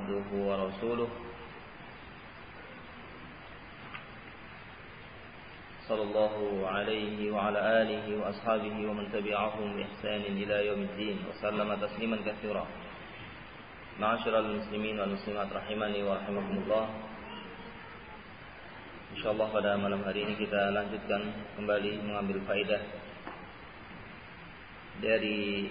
عبده ورسوله صلى الله عليه وعلى آله وأصحابه ومن تبعهم بإحسان إلى يوم الدين وسلم تسليما كثيرا. Ma'asyiral muslimin wal muslimat rahimani wa rahimakumullah. Insyaallah pada malam hari ini kita lanjutkan kembali mengambil faedah dari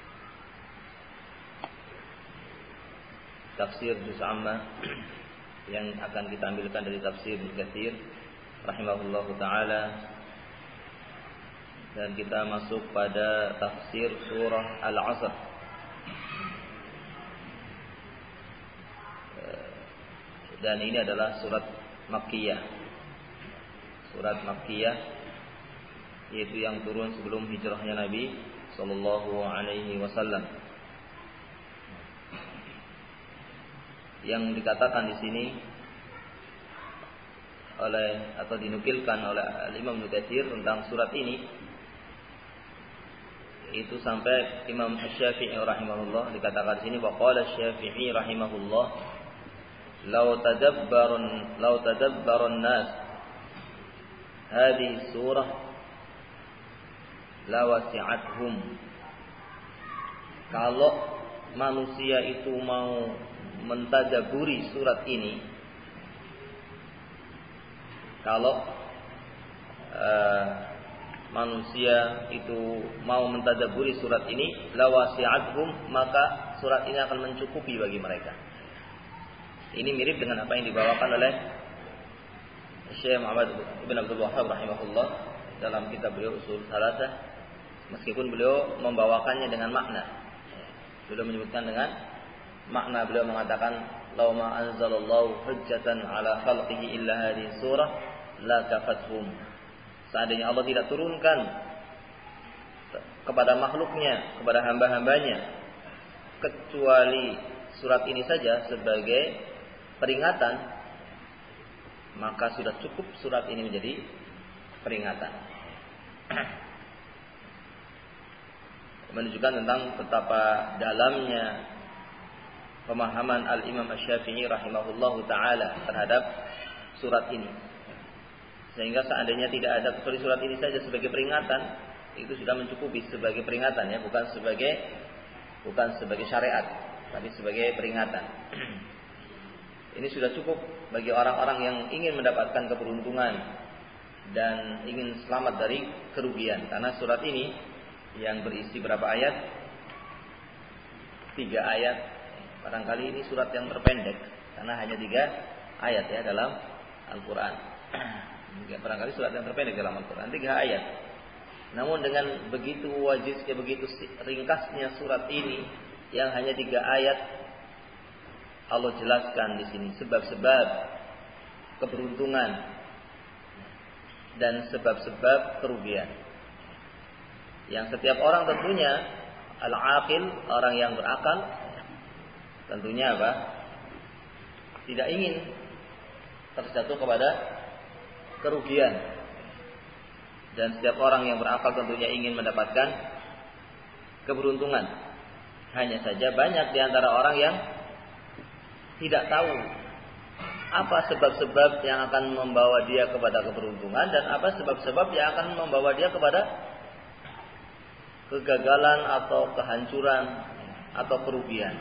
tafsir juz amma yang akan kita ambilkan dari tafsir Ibnu Katsir rahimahullahu taala, dan kita masuk pada tafsir surah Al-'Asr. Dan ini adalah surat Makkiyah. Surat Makkiyah yaitu yang turun sebelum hijrahnya Nabi sallallahu alaihi wasallam. Yang dikatakan di sini atau dinukilkan oleh Imam Ibnu Katsir tentang surat ini, itu sampai Imam Asy-Syafi'i rahimahullah dikatakan di sini, waqala Asy-Syafi'i rahimahullah, law tadabbarun nas hadhihi surah lawasi'athum. Kalau manusia itu mau mentadaburi surat ini, kalau manusia itu mau mentadaburi surat ini, lawasi'athum, maka surat ini akan mencukupi bagi mereka. Ini mirip dengan apa yang dibawakan oleh Syekh Muhammad Ibn Abdul Wahhab rahimahullah dalam kitab beliau Ushul Salasah, meskipun beliau membawakannya dengan makna. Beliau menyebutkan dengan makna, beliau mengatakan, law ma anzalallahu hujjatan ala khalqihi illa hadhihi surah la kafathum. Seandainya Allah tidak turunkan kepada makhluknya, kepada hamba-hambanya, kecuali surat ini saja sebagai peringatan, maka sudah cukup surat ini menjadi peringatan. Menunjukkan tentang betapa dalamnya pemahaman Al-Imam Asy-Syafi'i rahimahullahu ta'ala terhadap surat ini, sehingga seandainya tidak ada kecuali surat ini saja sebagai peringatan, itu sudah mencukupi sebagai peringatan, ya, bukan sebagai syariat, tapi sebagai peringatan. Ini sudah cukup bagi orang-orang yang ingin mendapatkan keberuntungan dan ingin selamat dari kerugian. Karena surat ini yang berisi berapa ayat? 3 ayat. Barangkali ini surat yang terpendek karena hanya 3 ayat, ya, dalam Al-Quran. Barangkali surat yang terpendek dalam Al-Quran, 3 ayat. Namun dengan begitu wajiznya, begitu ringkasnya surat ini yang hanya 3 ayat, Allah jelaskan di sini sebab-sebab keberuntungan dan sebab-sebab kerugian yang setiap orang tentunya al-aqil, orang yang berakal, tentunya apa? Tidak ingin terjatuh kepada kerugian. Dan setiap orang yang berakal tentunya ingin mendapatkan keberuntungan. Hanya saja banyak di antara orang yang tidak tahu apa sebab-sebab yang akan membawa dia kepada keberuntungan dan apa sebab-sebab yang akan membawa dia kepada kegagalan atau kehancuran atau kerugian.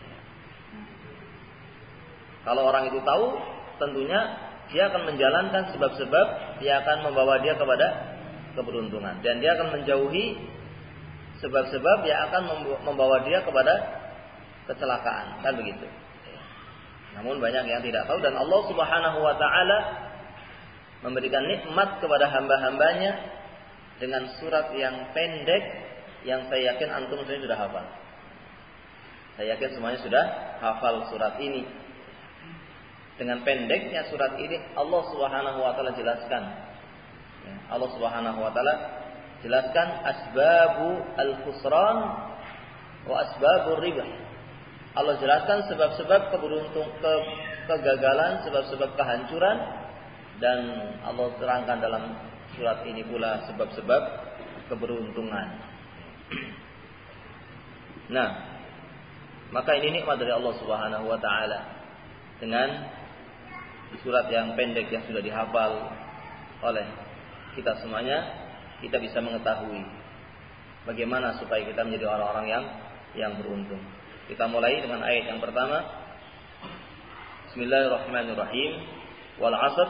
Kalau orang itu tahu, tentunya dia akan menjalankan sebab-sebab yang akan membawa dia kepada keberuntungan, dan dia akan menjauhi sebab-sebab yang akan membawa dia kepada kecelakaan, kan begitu. Namun banyak yang tidak tahu, dan Allah Subhanahu wa taala memberikan nikmat kepada hamba-hambanya dengan surat yang pendek, yang saya yakin antum semuanya sudah hafal. Saya yakin semuanya sudah hafal surat ini. Dengan pendeknya surat ini Allah Subhanahu wa taala jelaskan. Allah Subhanahu wa taala jelaskan asbabu al-khusran wa asbabur ribah. Allah jelaskan sebab-sebab kegagalan, sebab-sebab kehancuran, dan Allah terangkan dalam surat ini pula sebab-sebab keberuntungan. Nah, Maka ini nikmat dari Allah Subhanahu wa taala. Dengan surat yang pendek yang sudah dihafal oleh kita semuanya, kita bisa mengetahui bagaimana supaya kita menjadi orang-orang yang beruntung. Kita mulai dengan ayat yang pertama. Bismillahirrahmanirrahim. Wal 'ashr.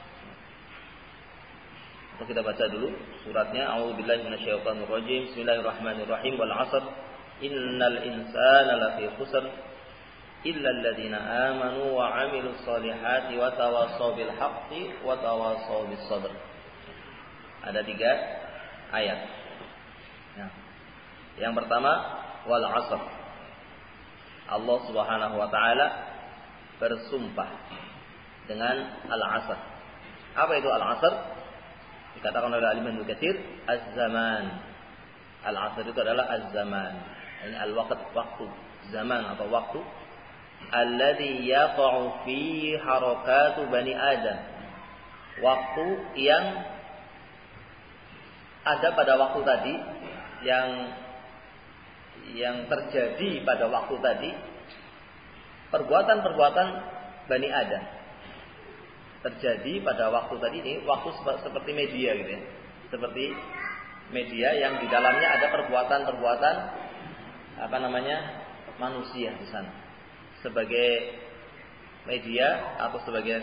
Kita baca dulu suratnya. A'udzubillahi minasyaitonir rajim. Bismillahirrahmanirrahim. Wal 'ashr. Innal insana lafi khusr illa alladziina aamanu wa 'amilus shalihati wa tawassaw bil haqqi wa tawassaw bis sabr. Ada 3 ayat. Ya. Yang pertama, wal 'ashr. Allah Subhanahu wa taala bersumpah dengan al-'ashr. Apa itu al-'ashr? Dikatakan oleh Al-Imam Ibnu Katsir, az-zaman. Al-'ashr itu adalah az-zaman. Ini al-waqt, waktu, zaman atau waktu. Alladzi yaqa'u fihi harakatu bani Adam. Waktu yang ada pada waktu tadi, yang terjadi pada waktu tadi, perbuatan-perbuatan Bani Adam terjadi pada waktu tadi ini, waktu seperti media gitu ya, seperti media yang di dalamnya ada perbuatan-perbuatan manusia di sana sebagai media atau sebagai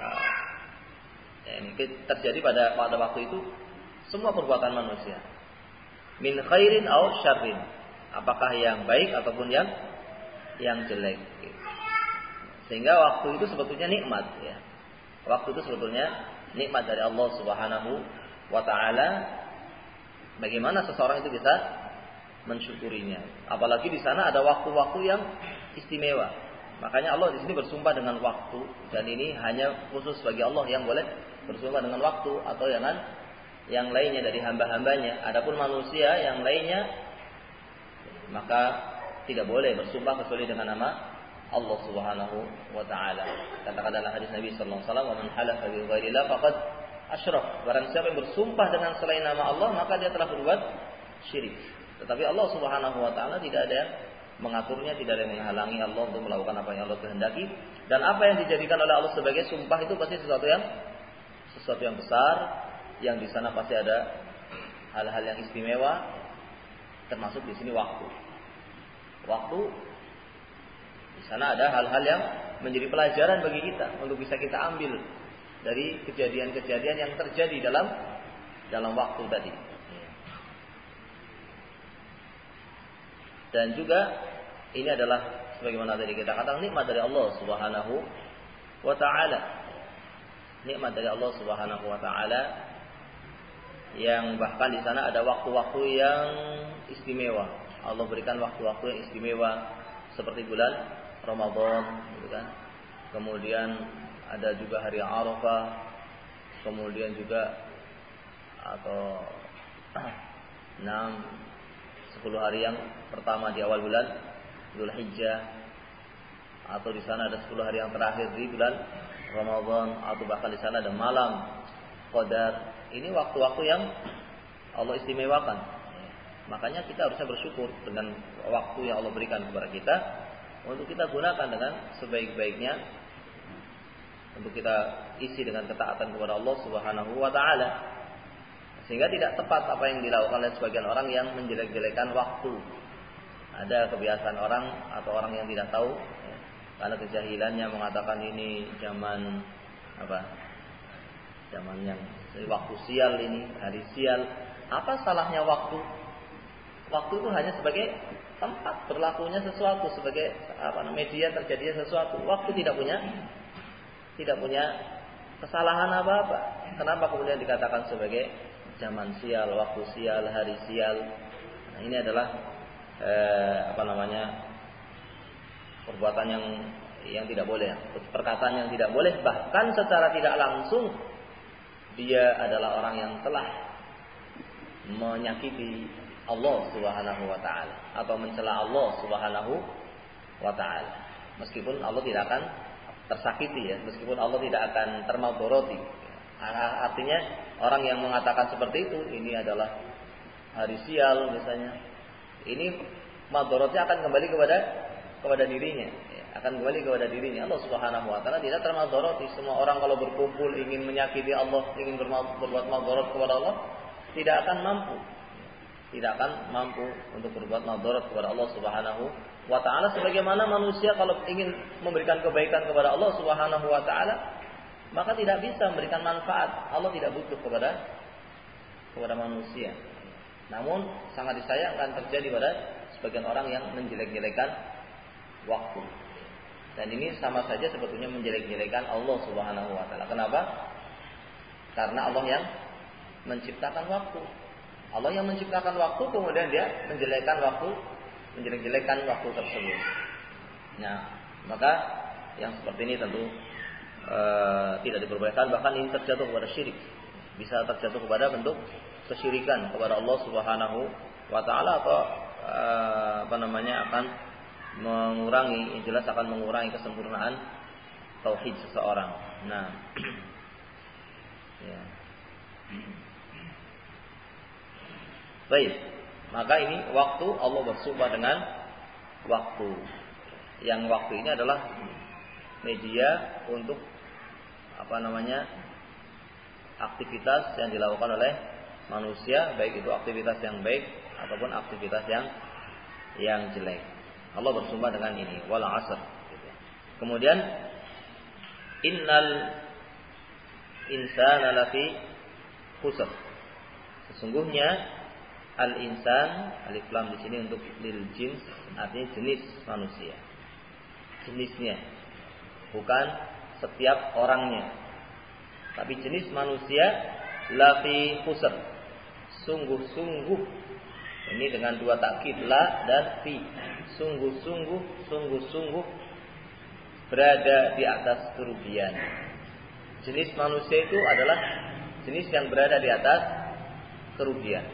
ini terjadi pada waktu itu semua perbuatan manusia min khairin aw syarrin, apakah yang baik ataupun yang jelek. Sehingga waktu itu sebetulnya nikmat ya. Waktu itu sebetulnya nikmat dari Allah Subhanahu wa taala. Bagaimana seseorang itu bisa mensyukurinya? Apalagi di sana ada waktu-waktu yang istimewa. Makanya Allah di sini bersumpah dengan waktu, dan ini hanya khusus bagi Allah yang boleh bersumpah dengan waktu atau yang lainnya dari hamba-hambanya. Adapun manusia yang lainnya maka tidak boleh bersumpah kecuali dengan nama Allah Subhanahu wa taala. Katakan dalam hadis Nabi sallallahu alaihi wasallam, "Man halafa bi ghairillah faqad asyrak." Barang siapa yang bersumpah dengan selain nama Allah, maka dia telah berbuat syirik. Tetapi Allah Subhanahu wa taala tidak ada yang mengaturnya, tidak ada yang menghalangi Allah untuk melakukan apa yang Allah kehendaki, dan apa yang dijadikan oleh Allah sebagai sumpah itu pasti sesuatu yang besar, yang di sana pasti ada hal-hal yang istimewa, termasuk di sini waktu. Waktu di sana ada hal-hal yang menjadi pelajaran bagi kita untuk bisa kita ambil dari kejadian-kejadian yang terjadi dalam waktu tadi. Dan juga ini adalah sebagaimana tadi kita katakan nikmat dari Allah Subhanahu wa taala. Nikmat dari Allah Subhanahu wa taala yang bahkan di sana ada waktu-waktu yang istimewa. Allah berikan waktu-waktu yang istimewa seperti bulan Ramadan, gitu kan. Kemudian ada juga hari Arafah, kemudian juga atau 10 hari yang pertama di awal bulan Dzulhijjah, atau di sana ada 10 hari yang terakhir di bulan Ramadan, atau bahkan di sana ada malam Qadar. Ini waktu-waktu yang Allah istimewakan. Makanya kita harusnya bersyukur dengan waktu yang Allah berikan kepada kita untuk kita gunakan dengan sebaik-baiknya, untuk kita isi dengan ketaatan kepada Allah Subhanahu wa taala. Sehingga tidak tepat apa yang dilakukan oleh sebagian orang yang menjelek-jelekan waktu. Ada kebiasaan orang atau orang yang tidak tahu ya, karena kejahilannya mengatakan ini zaman yang waktu sial, ini hari sial. Apa salahnya waktu? Waktu itu hanya sebagai tempat berlakunya sesuatu, sebagai media terjadinya sesuatu. Waktu tidak punya kesalahan apa-apa. Kenapa kemudian dikatakan sebagai zaman sial, waktu sial, hari sial? Nah, ini adalah perbuatan yang tidak boleh, perkataan yang tidak boleh. Bahkan secara tidak langsung dia adalah orang yang telah menyakiti Allah Subhanahu wa taala atau mencela Allah Subhanahu wa taala. Meskipun Allah tidak akan tersakiti ya, meskipun Allah tidak akan termadoroti. Artinya orang yang mengatakan seperti itu, ini adalah hari sial misalnya, ini madorotnya akan kembali kepada dirinya, akan kembali kepada dirinya. Allah Subhanahu wa taala tidak termadharati. Semua orang kalau berkumpul ingin menyakiti Allah, ingin berbuat madharat kepada Allah, tidak akan mampu. Tidak akan mampu untuk berbuat madharat kepada Allah Subhanahu wa taala, sebagaimana manusia kalau ingin memberikan kebaikan kepada Allah Subhanahu wa taala, maka tidak bisa memberikan manfaat. Allah tidak butuh kepada manusia. Namun sangat disayangkan terjadi pada sebagian orang yang menjelek-jelekan waktu. Dan ini sama saja sebetulnya menjelek-jelekan Allah Subhanahu wa taala. Kenapa? Karena Allah yang menciptakan waktu. Allah yang menciptakan waktu, kemudian dia menjelek-jelekan waktu tersebut. Nah, maka yang seperti ini tentu tidak diperbolehkan, bahkan ini terjatuh kepada syirik. Bisa terjatuh kepada bentuk kesyirikan kepada Allah Subhanahu wa taala, atau akan mengurangi, yang jelas akan mengurangi kesempurnaan tauhid seseorang. Nah, ya. Baik, maka ini waktu, Allah bersumpah dengan waktu. Yang waktu ini adalah media untuk aktivitas yang dilakukan oleh manusia, baik itu aktivitas yang baik ataupun aktivitas yang jelek. Allah bersumpah dengan ini, wal asr. Kemudian innal insana lafi khusr. Sesungguhnya al-insan, alif lam di sini untuk lil jins, artinya jenis manusia. Jenisnya, bukan setiap orangnya. Tapi jenis manusia lafi khusr, sungguh-sungguh. Ini dengan dua takkid, la dan fi. Sungguh-sungguh berada di atas kerugian. Jenis manusia itu adalah jenis yang berada di atas kerugian.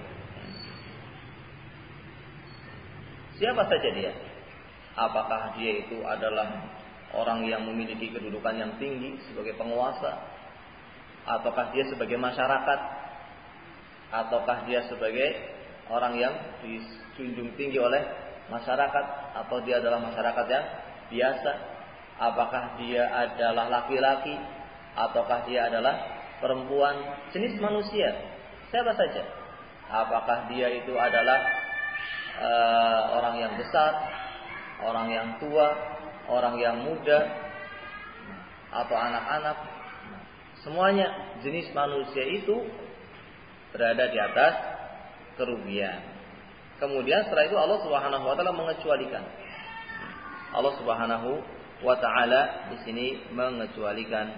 Siapa saja dia? Apakah dia itu adalah orang yang memiliki kedudukan yang tinggi sebagai penguasa, ataukah dia sebagai masyarakat, ataukah dia sebagai orang yang dijunjung tinggi oleh masyarakat, atau dia adalah masyarakat yang biasa, apakah dia adalah laki-laki, ataukah dia adalah perempuan. Jenis manusia siapa saja, apakah dia itu adalah orang yang besar, orang yang tua, orang yang muda, atau anak-anak. Semuanya jenis manusia itu berada di atas kerugian. Kemudian setelah itu Allah Subhanahu wa taala mengecualikan. Allah Subhanahu wa taala di sini mengecualikan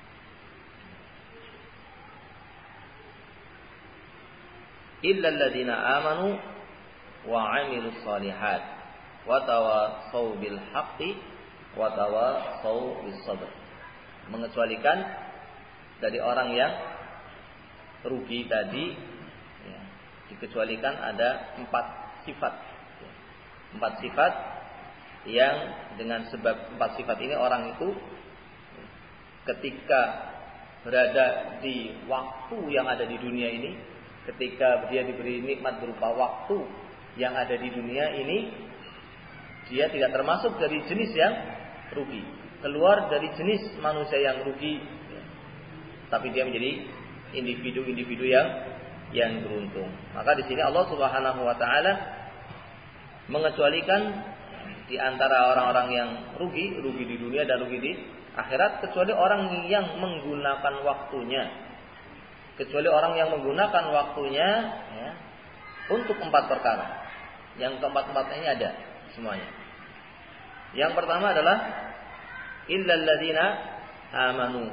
illal ladzina amanu wa 'amilus shalihat wa tawassaw bil haqqi wa tawassaw bis sabr. Mengecualikan dari orang yang rugi tadi, ya, dikecualikan ada 4 sifat. 4 sifat yang dengan sebab 4 sifat ini orang itu ketika berada di waktu yang ada di dunia ini, ketika dia diberi nikmat berupa waktu yang ada di dunia ini, dia tidak termasuk dari jenis yang rugi, keluar dari jenis manusia yang rugi, tapi dia menjadi individu-individu yang beruntung. Maka di sini Allah Subhanahu wa taala mengecualikan di antara orang-orang yang rugi di dunia dan rugi di akhirat, kecuali orang yang menggunakan waktunya. Kecuali orang yang menggunakan waktunya, ya, untuk 4 perkara. Yang keempat-empatnya ini ada semuanya. Yang pertama adalah illal ladzina amanu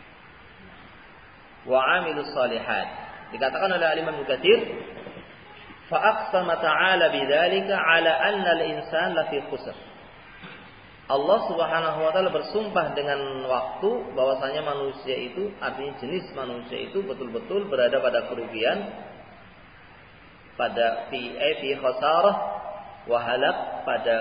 wa 'amilus shalihat. Dikatakan oleh Imam Mukatsir, fa aqsama ta'ala bidzalika 'ala anna al-insan lafi khusr. Allah Subhanahu wa taala bersumpah dengan waktu bahwasanya manusia itu, artinya jenis manusia itu betul-betul berada pada kerugian, pada fi khasarah wa halak, pada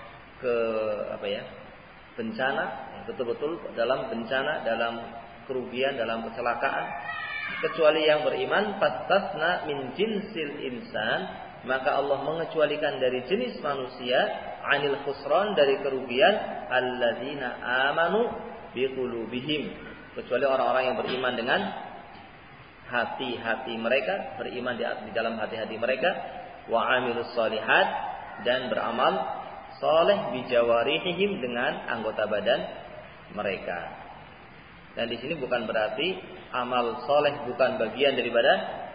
bencana, betul-betul dalam bencana, dalam kerugian, dalam kecelakaan. Kecuali yang beriman, fastasna min jinsil insan, maka Allah mengecualikan dari jenis manusia anil khusran, dari kerugian, alladzina amanu biqulubihim, kecuali orang-orang yang beriman dengan hati-hati mereka, beriman di dalam hati-hati mereka, wa amilus solihat, dan beramal soleh bijawarihihim, dengan anggota badan mereka. Dan di sini bukan berarti amal soleh bukan bagian daripada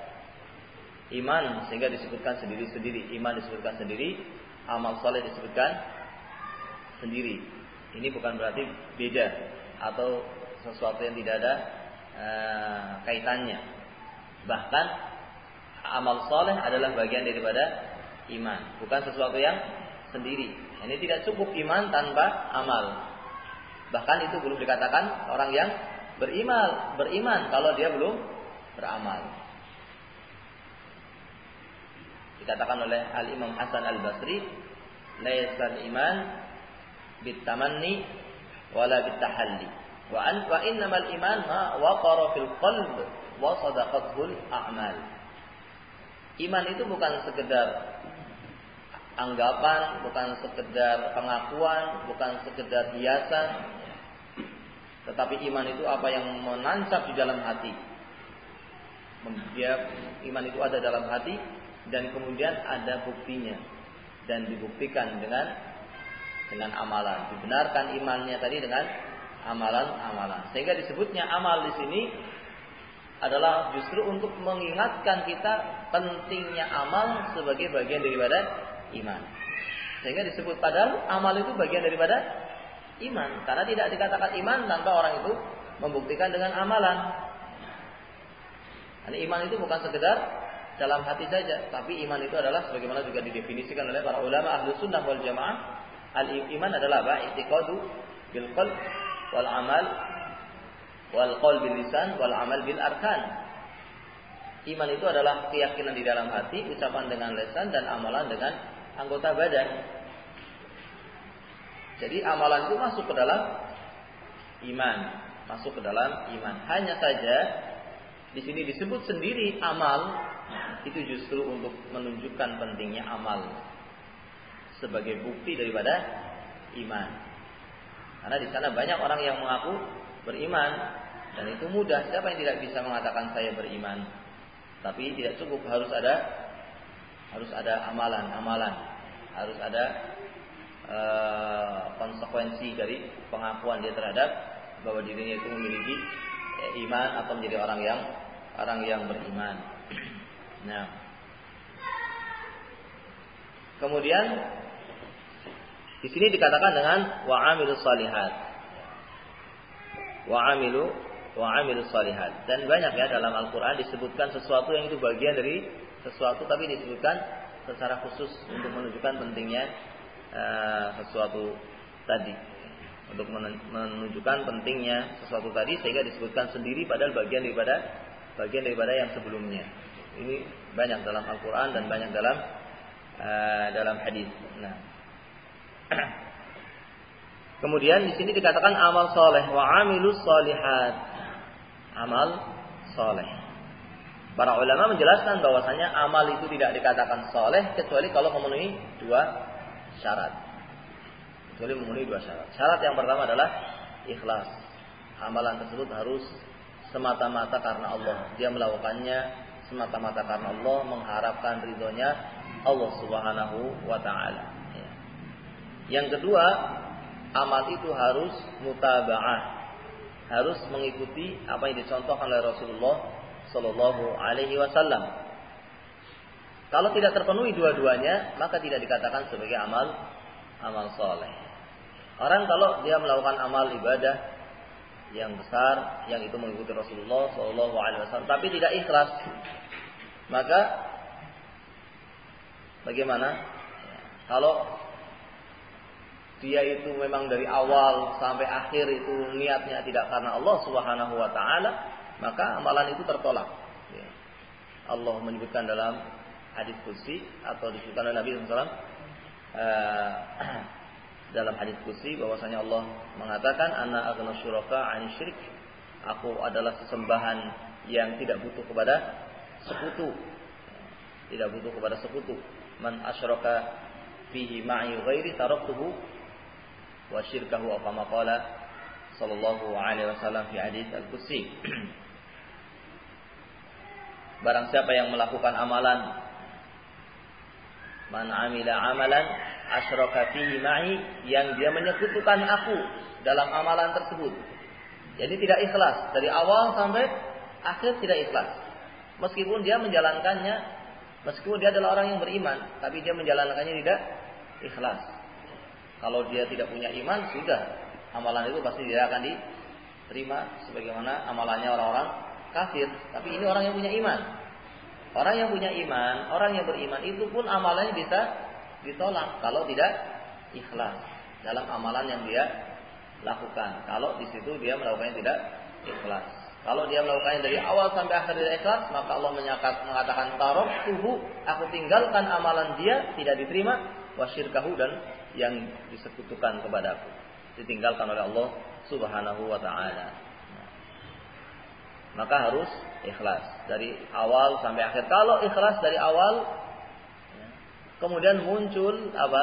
iman, sehingga disebutkan sendiri-sendiri. Iman disebutkan sendiri, amal soleh disebutkan sendiri. Ini bukan berarti beda atau sesuatu yang tidak ada kaitannya. Bahkan amal soleh adalah bagian daripada iman, bukan sesuatu yang sendiri. Ini tidak cukup iman tanpa amal. Bahkan itu belum dikatakan orang yang beriman kalau dia belum beramal. Dikatakan oleh Al-Imam Hasan Al-Basri, laisal iman bitamanni wala bitahalli, wa innamal iman ma waqara fil qalb wa sadaqatul a'mal. Iman itu bukan sekedar anggapan, bukan sekedar pengakuan, bukan sekedar hiasan, tetapi iman itu apa yang menancap di dalam hati. Iman itu ada dalam hati dan kemudian ada buktinya dan dibuktikan dengan amalan. Dibenarkan imannya tadi dengan amalan-amalan. Sehingga disebutnya amal di sini adalah justru untuk mengingatkan kita pentingnya amal sebagai bagian daripada iman. Sehingga disebut padahal amal itu bagian daripada iman, karena tidak dikatakan iman tanpa orang itu membuktikan dengan amalan. Iman itu bukan sekedar dalam hati saja, tapi iman itu adalah sebagaimana juga didefinisikan oleh para ulama ahlu sunnah wal jamaah. Al-iman adalah apa? I'tiqadu bil qalb wal amal, wal qaul bil lisan, wal amal bil arkan. Iman itu adalah keyakinan di dalam hati, ucapan dengan lisan, dan amalan dengan anggota badan. Jadi amalan itu masuk ke dalam iman, masuk ke dalam iman. Hanya saja di sini disebut sendiri amal, itu justru untuk menunjukkan pentingnya amal sebagai bukti daripada iman. Karena di sana banyak orang yang mengaku beriman, dan itu mudah. Siapa yang tidak bisa mengatakan saya beriman? Tapi tidak cukup, harus ada amalan, harus ada konsekuensi dari pengakuan dia terhadap bahwa dirinya itu memiliki iman atau menjadi orang yang beriman. Nah, kemudian di sini dikatakan dengan wa'amilus salihat. Wa'amilus salihat. Dan banyak ya dalam Al-Quran disebutkan sesuatu yang itu bagian dari sesuatu, tapi disebutkan secara khusus untuk menunjukkan pentingnya sesuatu tadi, untuk menunjukkan pentingnya sesuatu tadi, sehingga disebutkan sendiri padahal bagian daripada yang sebelumnya. Ini banyak dalam Al-Quran dan banyak dalam hadis. Nah, kemudian di sini dikatakan amal soleh, wa amilus solihat, amal soleh. Para ulama menjelaskan bahwasanya amal itu tidak dikatakan soleh kecuali kalau memenuhi dua syarat. Syarat yang pertama adalah ikhlas. Amalan tersebut harus semata-mata karena Allah. Dia melakukannya semata-mata karena Allah, mengharapkan ridhonya Allah Subhanahu wa taala. Yang kedua, amal itu harus mutaba'ah, harus mengikuti apa yang dicontohkan oleh Rasulullah sallallahu alaihi wasallam. Kalau tidak terpenuhi dua-duanya, maka tidak dikatakan sebagai amal soleh. Orang kalau dia melakukan amal ibadah yang besar, yang itu mengikuti Rasulullah sallallahu alaihi wasallam, tapi tidak ikhlas, maka bagaimana? Kalau dia itu memang dari awal sampai akhir itu niatnya tidak karena Allah Subhanahu wa taala, maka amalan itu tertolak. Allah menyebutkan dalam hadis qudsi atau disebutkan oleh Nabi SAW dalam hadis qudsi bahwasanya Allah mengatakan ana aghna syuraka 'ani syirik. Aku adalah sesembahan yang tidak butuh kepada sekutu. tidak butuh kepada sekutu. Man asyraka fihi ma'i ghairi taraktuhu wa syirkahu, kama qala sallallahu alaihi wasallam fi hadis al-qudsi. Barang siapa yang melakukan amalan, man amila amalan asyraka fihi ma'i, yang dia menyekutukan aku dalam amalan tersebut. Jadi tidak ikhlas dari awal sampai akhir, tidak ikhlas. Meskipun dia menjalankannya, meskipun dia adalah orang yang beriman, tapi dia menjalankannya tidak ikhlas. Kalau dia tidak punya iman, sudah amalan itu pasti tidak akan diterima sebagaimana amalannya orang-orang kafir. Tapi ini orang yang punya iman. Orang yang punya iman, orang yang beriman itu pun amalannya bisa ditolak kalau tidak ikhlas dalam amalan yang dia lakukan. Kalau di situ dia melakukannya tidak ikhlas. Kalau dia melakukannya dari awal sampai akhir tidak ikhlas, maka Allah mengatakan taraktuhu, aku tinggalkan amalan dia, tidak diterima, wasyirkahu, dan yang disekutukan kepadaku, ditinggalkan oleh Allah Subhanahu wa taala. Maka harus ikhlas dari awal sampai akhir. Kalau ikhlas dari awal, kemudian muncul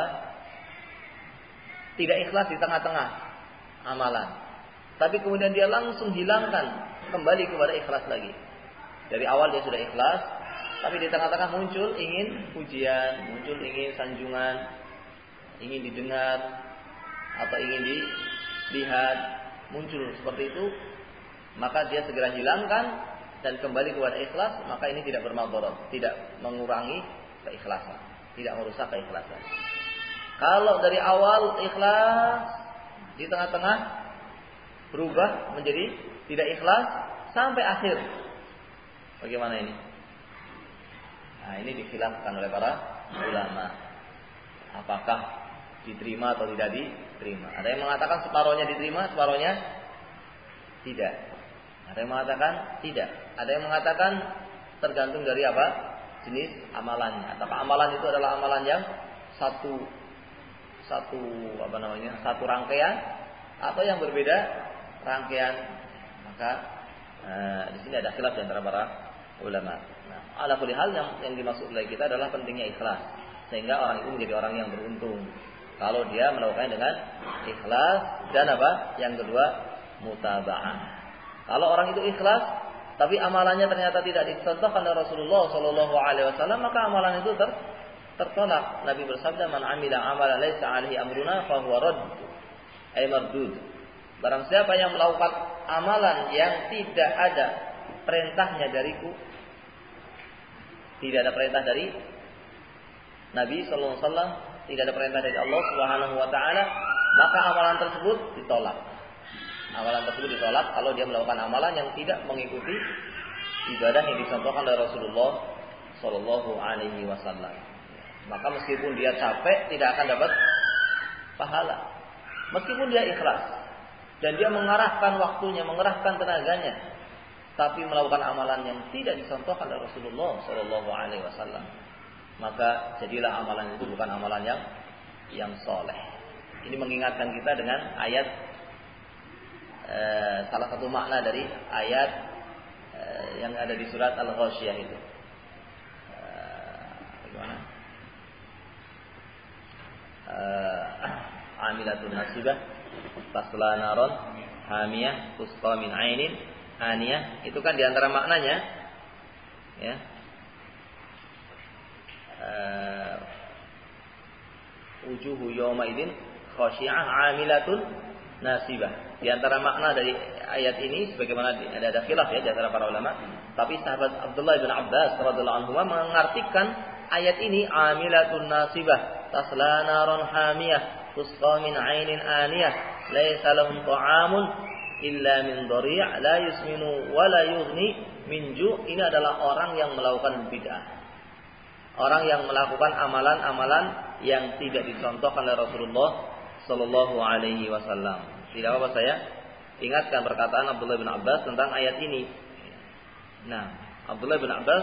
tidak ikhlas di tengah-tengah amalan, tapi kemudian dia langsung hilangkan, kembali kepada ikhlas lagi. Dari awal dia sudah ikhlas, tapi di tengah-tengah muncul ingin pujian, muncul ingin sanjungan, ingin didengar atau ingin dilihat, muncul seperti itu, maka dia segera hilangkan dan kembali kepada ikhlas. Maka ini tidak bermadharat, tidak mengurangi keikhlasan, tidak merusak keikhlasan. Kalau dari awal ikhlas, di tengah-tengah berubah menjadi tidak ikhlas sampai akhir, bagaimana ini? Nah, ini dikhilafkan oleh para ulama. Apakah diterima atau tidak diterima? Ada yang mengatakan separuhnya diterima, separuhnya tidak. Ada yang mengatakan tidak. Ada yang mengatakan tergantung dari jenis amalannya. Apakah amalan itu adalah amalan yang satu rangkaian atau yang berbeda rangkaian. Maka di sini ada khilaf di antara para ulama. Nah, ala kulli hal yang dimaksud oleh kita adalah pentingnya ikhlas, sehingga orang itu menjadi orang yang beruntung kalau dia melakukannya dengan ikhlas dan yang kedua, mutaba'ah. Kalau orang itu ikhlas tapi amalannya ternyata tidak dicontohkan oleh Rasulullah sallallahu alaihi wasallam, maka amalan itu tertolak. Nabi bersabda, "Man 'amila 'amalan laisa 'alaihi amruna fa huwa radd." Ay mardud. Barang siapa yang melakukan amalan yang tidak ada perintahnya dariku, tidak ada perintah dari Nabi sallallahu alaihi wasallam, tidak ada perintah dari Allah Subhanahu wa taala, maka amalan tersebut ditolak. Amalan tersebut ditolak kalau dia melakukan amalan yang tidak mengikuti ibadah yang dicontohkan oleh Rasulullah sallallahu alaihi wasallam. Maka meskipun dia capek, tidak akan dapat pahala. Meskipun dia ikhlas dan dia mengarahkan waktunya, mengerahkan tenaganya, tapi melakukan amalan yang tidak dicontohkan oleh Rasulullah sallallahu alaihi wasallam, maka jadilah amalan itu bukan amalan yang soleh. Ini mengingatkan kita dengan ayat, salah satu makna dari ayat yang ada di surat Al-Ghasyiyah itu. Bagaimana? Amilatun nasibah tasla naron hamiyah tusqa min ainin aniyah. Itu kan diantara maknanya, ya, wujuhu yawma idin khashi'ah amilatun nasibah. Di antara makna dari ayat ini, sebagaimana ada khilaf ya di antara para ulama, tapi sahabat Abdullah bin Abbas radhiyallahu anhu mengartikan ayat ini amilatun nasibah tasla naron hamiyah tusqa min ainin aniyah laisa lahum ta'amun illa min dhari' la yusminu wa la yughni min ju'. Ini adalah orang yang melakukan bid'ah, orang yang melakukan amalan-amalan yang tidak dicontohkan oleh Rasulullah sallallahu alaihi wasallam. Tidak apa saya ingatkan perkataan Abdullah bin Abbas tentang ayat ini. Nah, Abdullah bin Abbas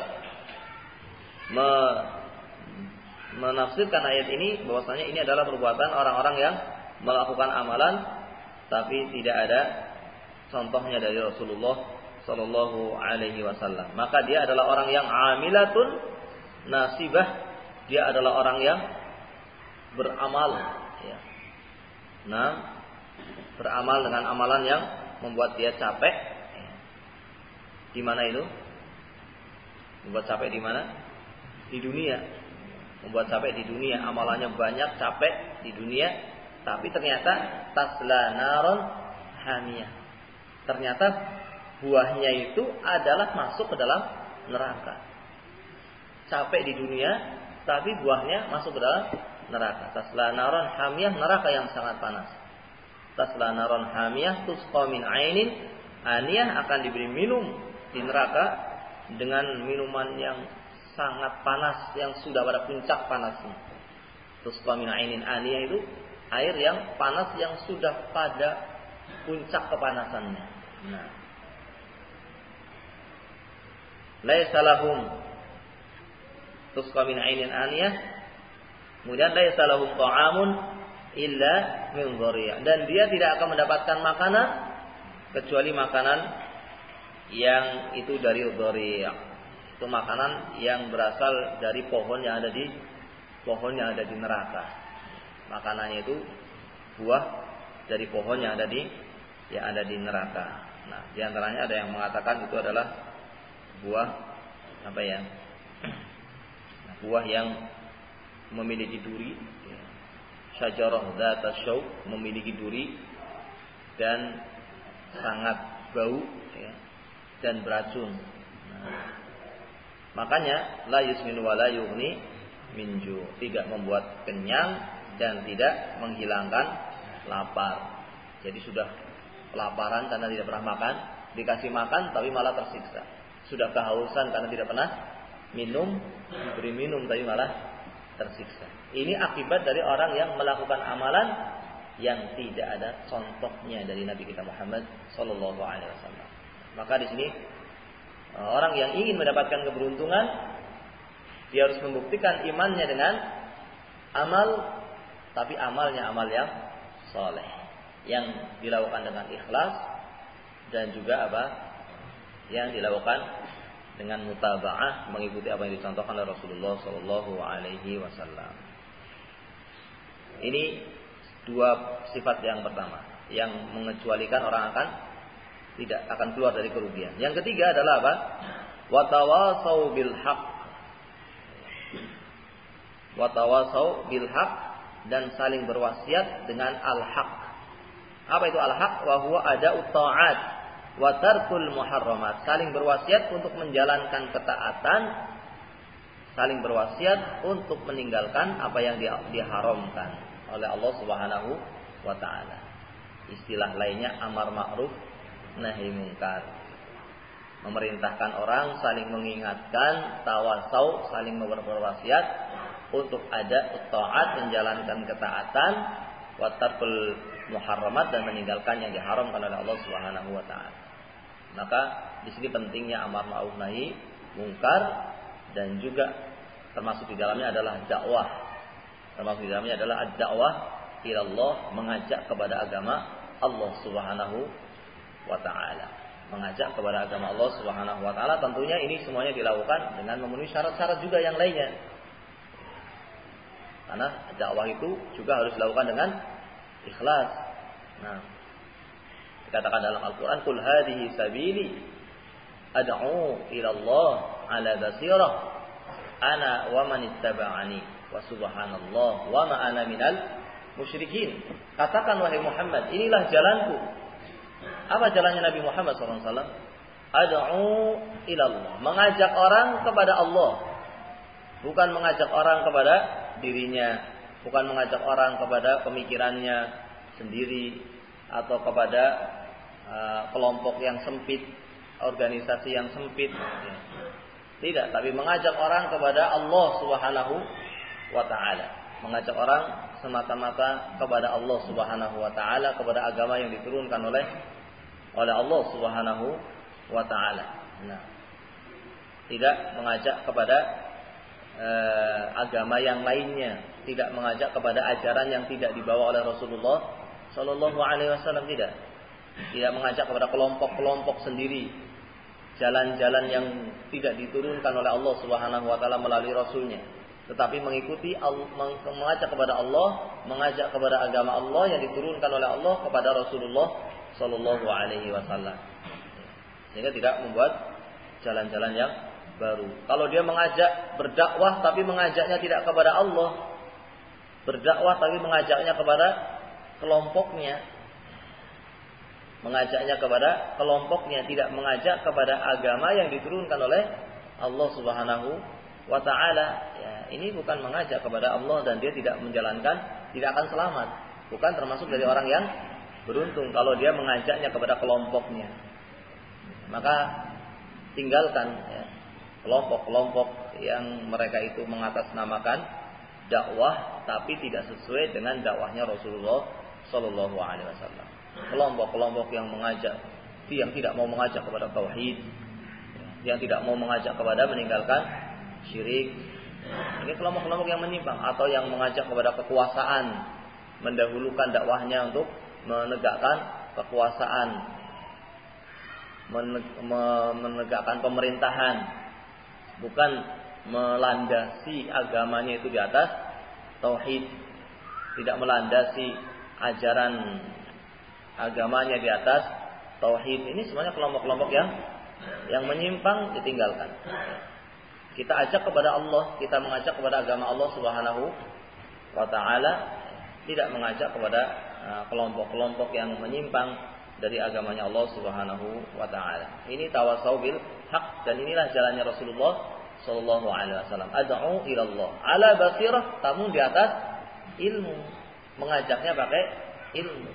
menafsirkan ayat ini bahwasanya ini adalah perbuatan orang-orang yang melakukan amalan tapi tidak ada contohnya dari Rasulullah sallallahu alaihi wasallam. Maka dia adalah orang yang amilatun nasibah, dia adalah orang yang beramal, ya. Nah, beramal dengan amalan yang membuat dia capek. Di mana itu? Membuat capek di mana? Di dunia. Membuat capek di dunia, amalannya banyak, capek di dunia, tapi ternyata tasla naron hamiyah. Ternyata buahnya itu adalah masuk ke dalam neraka. Capek di dunia, tapi buahnya masuk ke dalam neraka. Tasla naron hamiyah, neraka yang sangat panas. Tasla naron hamiyah tusqa min ainin aniyah, akan diberi minum di neraka dengan minuman yang sangat panas, yang sudah pada puncak panasnya. Tusqa min ainin aniyah itu air yang panas yang sudah pada puncak kepanasannya. Nah, laisa lahum tusqa min ainin aniyah, kemudian laisa lahum ta'amun illa min dhari', dan dia tidak akan mendapatkan makanan kecuali makanan yang itu dari dhari'. Itu makanan yang berasal dari pohon yang ada di neraka. Makanannya itu buah dari pohon yang ada di neraka. Nah, di antaranya ada yang mengatakan itu adalah buah apa ya? Buah yang memiliki duri, ya. Syajarah dzata syauq, memiliki duri dan sangat bau, ya, dan beracun. Nah, makanya la yusmin wa la yughni min ju', tidak membuat kenyang dan tidak menghilangkan lapar. Jadi sudah kelaparan karena tidak pernah makan, dikasih makan tapi malah tersiksa. Sudah kehausan karena tidak pernah minum, diberi minum tapi malah tersiksa. Ini akibat dari orang yang melakukan amalan yang tidak ada contohnya dari Nabi kita Muhammad sallallahu alaihi wasallam. Maka di sini orang yang ingin mendapatkan keberuntungan, dia harus membuktikan imannya dengan amal, tapi amalnya amal yang soleh, yang dilakukan dengan ikhlas, dan juga apa? Yang dilakukan dengan mutaba'ah, mengikuti apa yang dicontohkan oleh Rasulullah sallallahu alaihi wasallam. Ini dua sifat yang pertama, yang mengecualikan orang tidak akan keluar dari kerugian. Yang ketiga adalah apa? Watawasau bil haq. Watawasau bil haq, dan saling berwasiat dengan al-haq. Apa itu al-haq? Wa huwa ada'ut ta'at wa tarkul muharramat. Saling berwasiat untuk menjalankan ketaatan, saling berwasiat untuk meninggalkan apa yang diharamkan oleh Allah Subhanahu wa taala. Istilah lainnya amar ma'ruf nahi mungkar. Memerintahkan orang, saling mengingatkan, tawasau, saling berwasiat untuk ada taat, menjalankan ketaatan, wa tarkul muharramat, dan meninggalkan yang diharamkan oleh Allah Subhanahu wa taala. Maka di sini pentingnya amar ma'ruf nahi mungkar, dan juga termasuk di dalamnya adalah dakwah. Termasuk di dalamnya adalah ad-dakwah ila Allah, mengajak kepada agama Allah Subhanahu wa ta'ala. Mengajak kepada agama Allah Subhanahu wa ta'ala, tentunya ini semuanya dilakukan dengan memenuhi syarat-syarat juga yang lainnya. Karena dakwah itu juga harus dilakukan dengan ikhlas. Nah, dikatakan dalam Al-Quran, Qul hadhihi sabili ad'u ila Allah ala basirah ana wa man ittaba'ani wa subhanallah wa ma ana minal musyrikin. Katakan wahai Muhammad, inilah jalanku. Apa jalannya Nabi Muhammad SAW? Ad'u ila Allah, mengajak orang kepada Allah, bukan mengajak orang kepada dirinya, bukan mengajak orang kepada pemikirannya sendiri atau kepada kelompok yang sempit, organisasi yang sempit. Tidak, tapi mengajak orang kepada Allah Subhanahu wa taala. Mengajak orang semata-mata kepada Allah Subhanahu wa taala, kepada agama yang diturunkan oleh Allah Subhanahu wa taala. Nah, tidak mengajak kepada agama yang lainnya, tidak mengajak kepada ajaran yang tidak dibawa oleh Rasulullah sallallahu alaihi wasallam, tidak mengajak kepada kelompok-kelompok sendiri, jalan-jalan yang tidak diturunkan oleh Allah Subhanahu wa taala melalui rasulnya, tetapi mengikuti mengajak kepada Allah, mengajak kepada agama Allah yang diturunkan oleh Allah kepada Rasulullah sallallahu alaihi wasallam. Sehingga tidak membuat jalan-jalan yang baru. Kalau dia mengajak berdakwah tapi mengajaknya tidak kepada Allah, berdakwah tapi mengajaknya kepada kelompoknya, tidak mengajak kepada agama yang diturunkan oleh Allah Subhanahu wa taala, ya, ini bukan mengajak kepada Allah dan dia tidak menjalankan, tidak akan selamat. Bukan termasuk dari orang yang beruntung kalau dia mengajaknya kepada kelompoknya. Maka tinggalkan ya, kelompok-kelompok yang mereka itu mengatasnamakan dakwah tapi tidak sesuai dengan dakwahnya Rasulullah sallallahu alaihi wasallam. Kelompok-kelompok yang mengajak, yang tidak mau mengajak kepada tauhid, yang tidak mau mengajak kepada meninggalkan syirik. Ini kelompok-kelompok yang menyimpang, atau yang mengajak kepada kekuasaan, mendahulukan dakwahnya untuk menegakkan kekuasaan, menegakkan pemerintahan, bukan melandasi agamanya itu di atas tauhid, tidak melandasi ajaran agamanya di atas tauhid. Ini semuanya kelompok-kelompok yang menyimpang, ditinggalkan. Kita ajak kepada Allah, kita mengajak kepada agama Allah Subhanahu wa taala, tidak mengajak kepada kelompok-kelompok yang menyimpang dari agamanya Allah Subhanahu wa taala. Ini tawasau bil haq, dan inilah jalannya Rasulullah sallallahu alaihi wasallam. Ad'u ila Allah ala basirah, kamu di atas ilmu, mengajaknya pakai ilmu.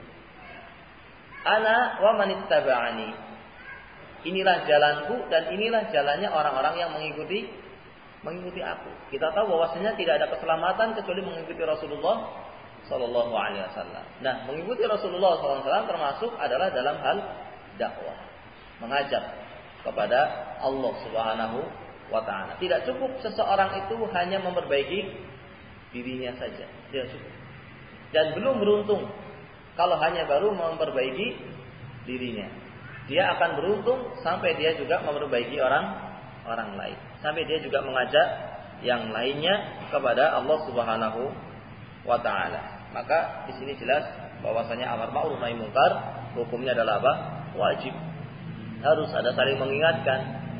Ana wa manittaba'ani, inilah jalanku dan inilah jalannya orang-orang yang mengikuti aku. Kita tahu bahwasanya tidak ada keselamatan kecuali mengikuti Rasulullah sallallahu alaihi wasallam. Nah, mengikuti Rasulullah sallallahu alaihi wasallam termasuk adalah dalam hal dakwah, mengajak kepada Allah Subhanahu wa taala. Tidak cukup seseorang itu hanya memperbaiki dirinya saja, tidak cukup. Dan belum beruntung kalau hanya baru memperbaiki dirinya. Dia akan beruntung sampai dia juga memperbaiki orang lain, sampai dia juga mengajak yang lainnya kepada Allah Subhanahu wa taala. Maka di sini jelas bahwasanya amar ma'ruf nahi munkar hukumnya adalah apa? Wajib. Harus ada saling mengingatkan.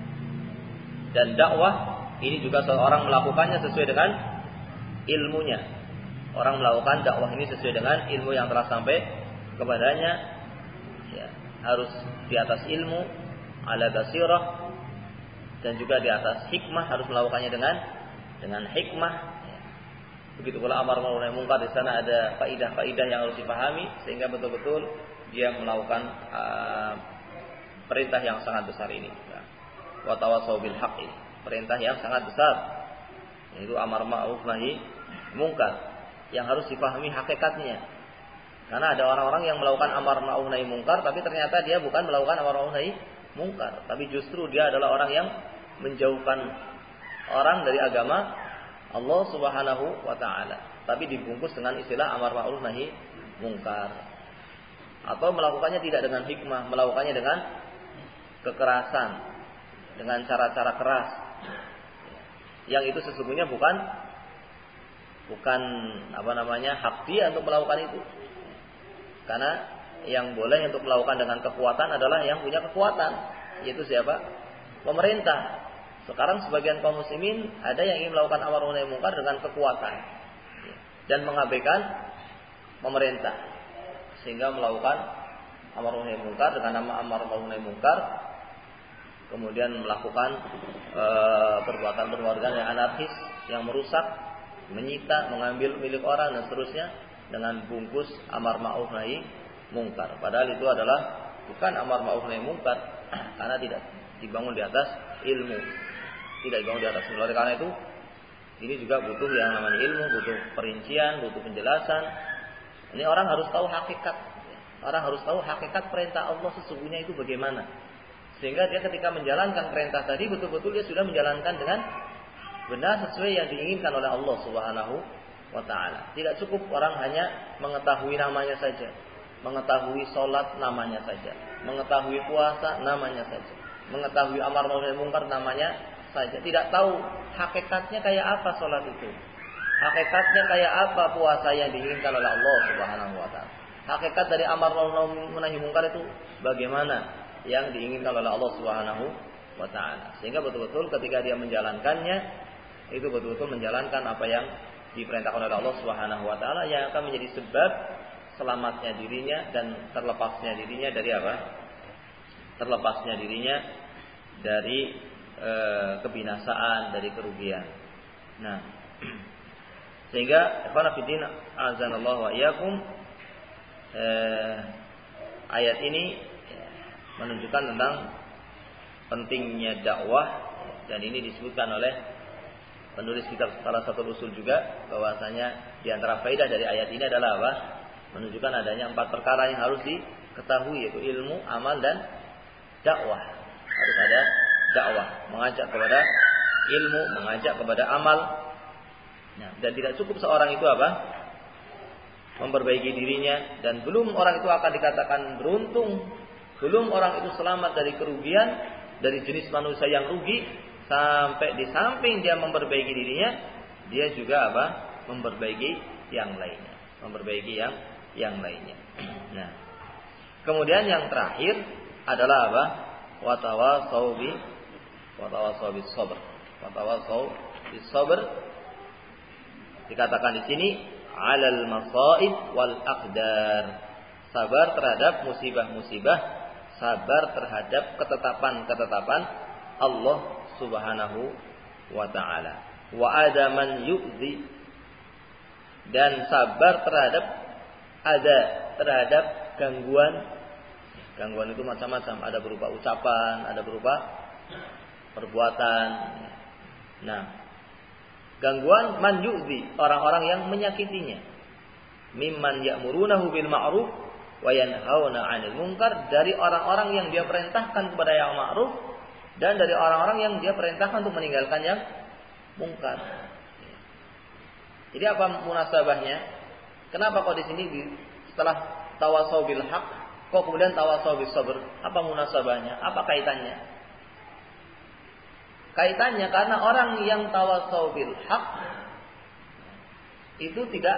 Dan dakwah ini juga seorang melakukannya sesuai dengan ilmunya. Orang melakukan dakwah ini sesuai dengan ilmu yang telah sampai kepadanya, ya, harus di atas ilmu, ala basirah, dan juga di atas hikmah, harus melakukannya dengan hikmah. Begitu pula amar ma'ruf nahi munkar, di sana ada faidah-faidah yang harus dipahami sehingga betul-betul dia melakukan perintah yang sangat besar ini. Wa tawassaw bil haqq, perintah yang sangat besar, yaitu amar ma'ruf nahi munkar, yang harus dipahami hakikatnya. Karena ada orang-orang yang melakukan amar ma'ruf nahi munkar tapi ternyata dia bukan melakukan amar ma'ruf nahi munkar, tapi justru dia adalah orang yang menjauhkan orang dari agama Allah Subhanahu wa taala, tapi dibungkus dengan istilah amar ma'ruf nahi munkar. Atau melakukannya tidak dengan hikmah, melakukannya dengan kekerasan, dengan cara-cara keras. Yang itu sesungguhnya bukan hak dia untuk melakukan itu. Karena yang boleh untuk melakukan dengan kekuatan adalah yang punya kekuatan, yaitu siapa? Pemerintah. Sekarang sebagian kaum muslimin ada yang ingin melakukan amar ma'ruf nahi munkar dengan kekuatan dan mengabaikan pemerintah, sehingga melakukan amar ma'ruf nahi munkar dengan nama amar ma'ruf nahi munkar, kemudian melakukan perbuatan-perbuatan yang anarkis, yang merusak, menyita, mengambil milik orang dan seterusnya dengan bungkus amar ma'ruf nahi munkar. Padahal itu adalah bukan amar ma'ruf nahi munkar, karena tidak dibangun di atas ilmu, tidak dibangun di atas ilmu. Oleh karena itu ini juga butuh yang namanya ilmu, butuh perincian, butuh penjelasan. Ini orang harus tahu hakikat. Orang harus tahu hakikat perintah Allah sesungguhnya itu bagaimana, sehingga dia ketika menjalankan perintah tadi betul-betul dia sudah menjalankan dengan benar sesuai yang diinginkan oleh Allah Subhanahu wa taala. Tidak cukup orang hanya mengetahui namanya saja, mengetahui sholat namanya saja, mengetahui puasa namanya saja. mengetahui amar ma'ruf nahi munkar namanya saja, tidak tahu hakikatnya kayak apa sholat itu, hakikatnya kayak apa puasa yang diinginkan oleh Allah Subhanahu wa taala. Hakikat dari amar ma'ruf nahi munkar itu bagaimana yang diinginkan oleh Allah Subhanahu wa taala. Sehingga betul-betul ketika dia menjalankannya itu betul-betul menjalankan apa yang diperintahkan oleh Allah Subhanahu wa taala, yang akan menjadi sebab selamatnya dirinya dan terlepasnya dirinya dari apa? Terlepasnya dirinya dari kebinasaan, dari kerugian. Nah, sehingga ikhwan fillah azanallahu wa iyyakum, ayat ini menunjukkan tentang pentingnya dakwah, dan ini disebutkan oleh penulis kitab salah satu usul juga, bahwasanya di antara faedah dari ayat ini adalah apa? Menunjukkan adanya 4 perkara yang harus diketahui, yaitu ilmu, amal, dan dakwah. Harus ada dakwah, mengajak kepada ilmu, mengajak kepada amal. Nah, dan tidak cukup seorang itu apa? Memperbaiki dirinya, dan belum orang itu akan dikatakan beruntung, belum orang itu selamat dari kerugian, dari jenis manusia yang rugi, sampai di samping dia memperbaiki dirinya, dia juga apa? Memperbaiki yang lainnya, memperbaiki yang lainnya. Nah, kemudian yang terakhir adalah apa? Watawasau bis sabr. Watawasau bis sabr. Dikatakan di sini alal masaib wal aqdar. Sabar terhadap musibah-musibah, sabar terhadap ketetapan-ketetapan Allah Subhanahu wa taala. Wa adaman yu'zi, dan sabar terhadap gangguan. Gangguan itu macam-macam, ada berupa ucapan, ada berupa perbuatan. Nah, gangguan man yu'zi, orang-orang yang menyakitinya. Mimman ya'murunahu bil ma'ruf wa yanhauna 'anil munkar, dari orang-orang yang dia perintahkan kepada yang ma'ruf, dan dari orang-orang yang dia perintahkan untuk meninggalkan yang mungkar. Jadi apa munasabahnya? Kenapa kok di sini setelah tawasau bil haq kok kemudian tawasau bis sabr? Apa munasabahnya? Apa kaitannya? Kaitannya karena orang yang tawasau bil haq itu tidak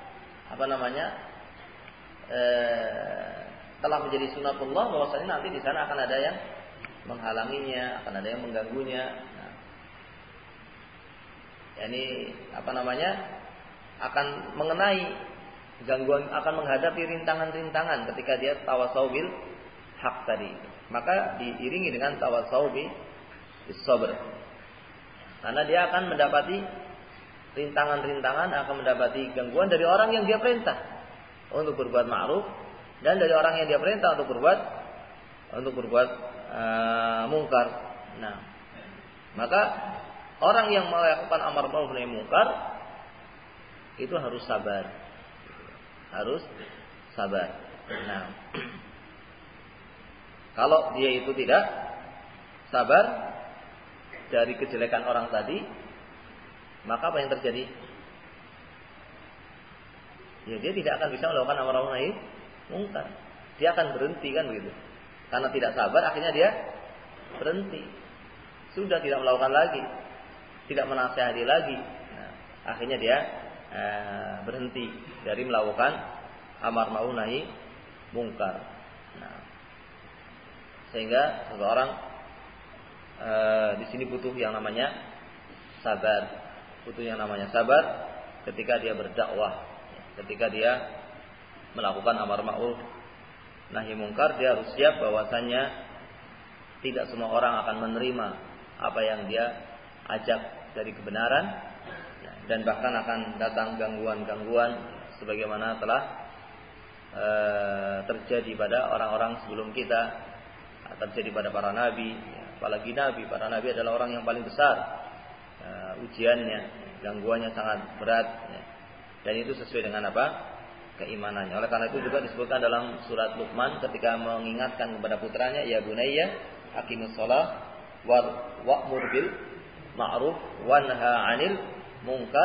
telah menjadi sunatullah, bahwasanya nanti di sana akan ada yang menghalanginya, akan ada yang mengganggunya. Nah, ini akan mengenai gangguan, akan menghadapi rintangan-rintangan ketika dia tawasau bil haq tadi. Maka diiringi dengan tawasau bis sabr. Karena dia akan mendapati rintangan-rintangan, akan mendapati gangguan dari orang yang dia perintah untuk berbuat ma'ruf, dan dari orang yang dia perintah untuk berbuat mungkar. Nah, maka orang yang melakukan amar ma'ruf nahi munkar itu harus sabar. Harus sabar. Nah, kalau dia itu tidak sabar dari kejelekan orang tadi, maka apa yang terjadi? Ya, dia tidak akan bisa melakukan amar ma'ruf nahi munkar. Dia akan berhenti, kan begitu. Karena tidak sabar, akhirnya dia berhenti. Sudah tidak melakukan lagi, tidak menasihati lagi. Nah, akhirnya dia berhenti dari melakukan amar ma'ruf nahi munkar. Nah, sehingga seseorang di sini butuh yang namanya sabar. Butuh yang namanya sabar ketika dia berdakwah, ketika dia melakukan amar ma'ruf nahi munkar. Dia harus siap bahwasanya tidak semua orang akan menerima apa yang dia ajak dari kebenaran, dan bahkan akan datang gangguan-gangguan sebagaimana telah terjadi pada orang-orang sebelum kita, terjadi pada para nabi. Apalagi para nabi adalah orang yang paling besar ujiannya, gangguannya sangat berat, dan itu sesuai dengan apa? Keimanannya. Oleh karena itu juga disebutkan dalam surat Luqman ketika mengingatkan kepada putranya, ya bunayya aqimus shalah wa'mur bil ma'ruf wanha 'anil munkar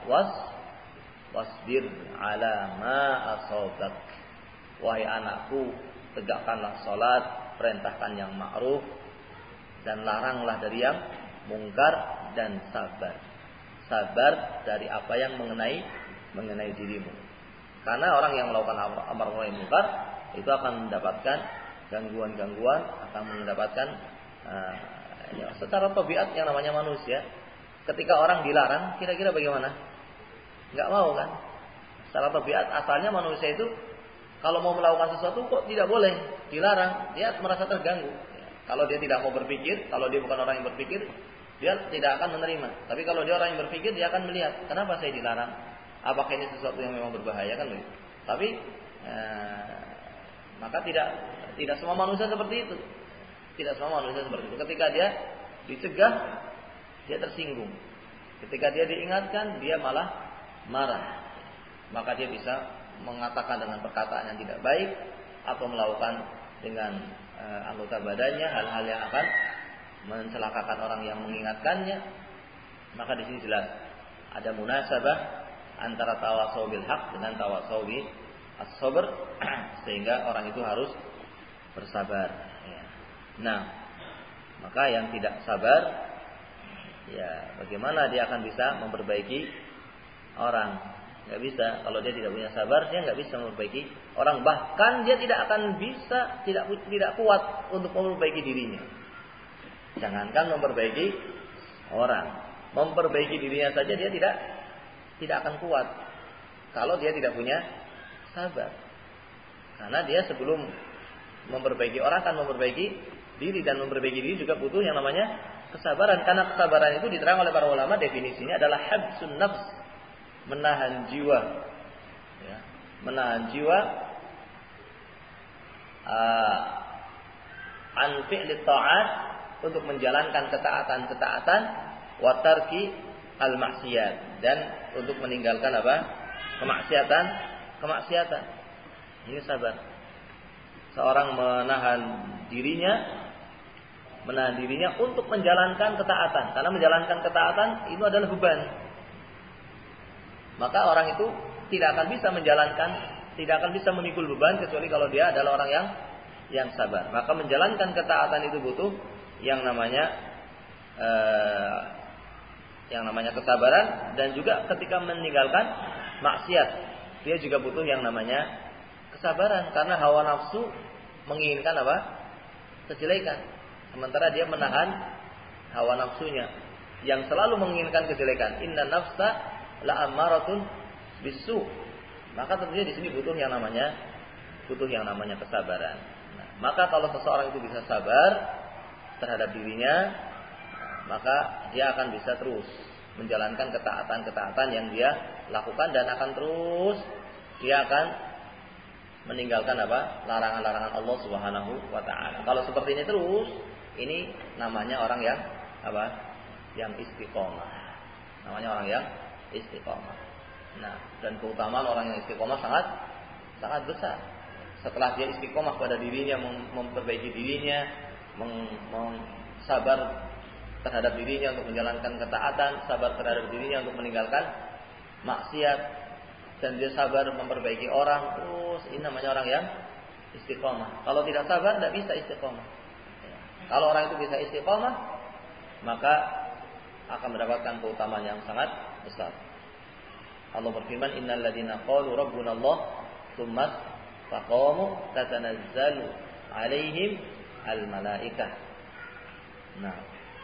wasbir 'ala ma asabak. Wahai anakku, tegakkanlah salat, perintahkan yang ma'ruf, dan laranglah dari yang mungkar dan sabar. Sabar dari apa yang mengenai dirimu. Karena orang yang melakukan amar ma'ruf nahi munkar itu akan mendapatkan gangguan-gangguan, akan mendapatkan secara tabiat yang namanya manusia. Ketika orang dilarang, kira-kira bagaimana? Enggak mau kan? Secara tabiat asalnya manusia itu kalau mau melakukan sesuatu kok tidak boleh, dilarang, dia merasa terganggu. Kalau dia tidak mau berpikir, kalau dia bukan orang yang berpikir, dia tidak akan menerima. Tapi kalau dia orang yang berpikir, dia akan melihat, kenapa saya dilarang? Apakah ini sesuatu yang memang berbahaya kan begitu? Tapi maka tidak semua manusia seperti itu. Tidak semua manusia seperti itu. Ketika dia dicegah, dia tersinggung. Ketika dia diingatkan, dia malah marah. Maka dia bisa mengatakan dengan perkataan yang tidak baik atau melakukan dengan anggota badannya hal-hal yang akan mencelakakan orang yang mengingatkannya. Maka di sini jelas ada munasabah antara tawasau bil haq dengan tawasau bil as-sabr, sehingga orang itu harus bersabar. Nah, maka yang tidak sabar, ya bagaimana dia akan bisa memperbaiki orang? Nggak bisa. Kalau dia tidak punya sabar, dia nggak bisa memperbaiki orang. Bahkan dia tidak akan bisa, tidak kuat untuk memperbaiki dirinya. Jangankan memperbaiki orang, memperbaiki dirinya saja dia tidak akan kuat kalau dia tidak punya sabar. Karena dia sebelum memperbaiki orang akan memperbaiki diri, dan memperbaiki diri juga butuh yang namanya kesabaran. Karena kesabaran itu diterang oleh para ulama, definisinya adalah habsun nafs, menahan jiwa, ya, menahan jiwa an fi'li ta'at, untuk menjalankan ketaatan wa tarki al-maksiyat, dan untuk meninggalkan apa? Kemaksiatan. Ini sabar. Seorang menahan dirinya untuk menjalankan ketaatan. Karena menjalankan ketaatan itu adalah beban. Maka orang itu tidak akan bisa memikul beban kecuali kalau dia adalah orang yang sabar. Maka menjalankan ketaatan itu butuh yang namanya kesabaran, dan juga ketika meninggalkan maksiat dia juga butuh yang namanya kesabaran, karena hawa nafsu menginginkan apa? Kejelekan. Sementara dia menahan hawa nafsunya yang selalu menginginkan kejelekan. Inna nafsa la'ammaratun bisu. Maka tentunya di sini butuh yang namanya kesabaran. Nah, maka kalau seseorang itu bisa sabar terhadap dirinya, maka dia akan bisa terus menjalankan ketaatan yang dia lakukan, dan akan terus dia akan meninggalkan apa? Larangan-larangan Allah Subhanahu wa taala. Kalau seperti ini terus, ini namanya orang yang apa? Yang istiqomah. Namanya orang yang istiqomah. Nah, dan keutamaan orang yang istiqomah sangat besar. Setelah dia istiqomah pada dirinya, memperbaiki dirinya, sabar terhadap dirinya untuk menjalankan ketaatan, sabar terhadap dirinya untuk meninggalkan maksiat, dan dia sabar memperbaiki orang, terus ini namanya orang yang istiqomah. Kalau tidak sabar, tidak bisa istiqomah. Kalau orang itu bisa istiqomah, maka akan mendapatkan keutamaan yang sangat besar. Allah berfirman, innal ladzina qalu rabbuna Allah tsumma istaqamu tatanazzalu alaihim al malaikah. Nah,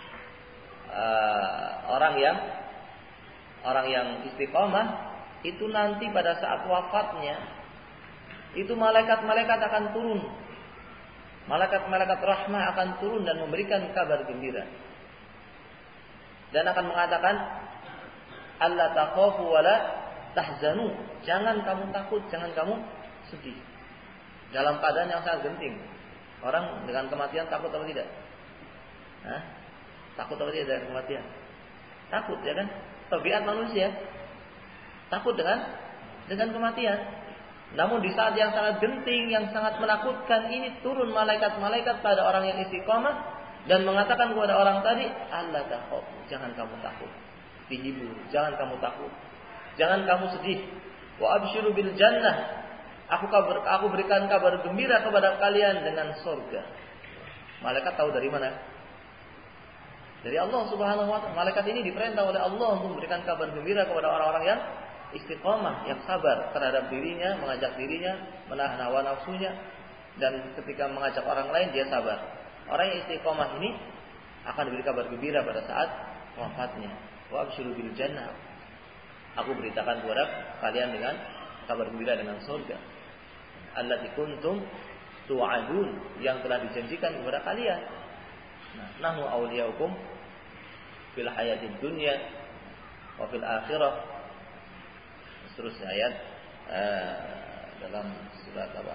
orang yang istiqomah itu nanti pada saat wafatnya itu malaikat-malaikat akan turun. Malaikat-malaikat rahmah akan turun dan memberikan kabar gembira. Dan akan mengatakan, alla takhafu wa la tahzanu. Jangan kamu takut, jangan kamu sedih. Dalam keadaan yang sangat genting. Orang dengan kematian takut atau tidak? Takut atau tidak dengan kematian? Takut, ya kan? Tabiat manusia. Takut dengan kematian. Namun di saat yang sangat genting, yang sangat menakutkan ini, turun malaikat-malaikat pada orang yang istiqomah dan mengatakan kepada orang tadi, alla takhaf, jangan kamu takut. Dihibur, jangan kamu takut. Jangan kamu sedih. Wa absyiru bil jannah. Aku berikan kabar gembira kepada kalian dengan surga. Malaikat tahu dari mana? Dari Allah Subhanahu wa taala. Malaikat ini diperintah oleh Allah untuk memberikan kabar gembira kepada orang-orang yang istiqomah, yang sabar terhadap dirinya, mengajak dirinya, menahan hawa nafsunya, dan ketika mengajak orang lain dia sabar. Orang yang istiqomah ini akan diberi kabar gembira pada saat wafatnya. Wa absyiru bil jannah. Aku beritakan kepada kalian dengan kabar gembira dengan surga. Allati kuntum tu'adun, yang telah dijanjikan kepada kalian. Nahnu awliyaukum fil hayatid dunya wa fil akhirah. Seterusnya ayat dalam surat apa?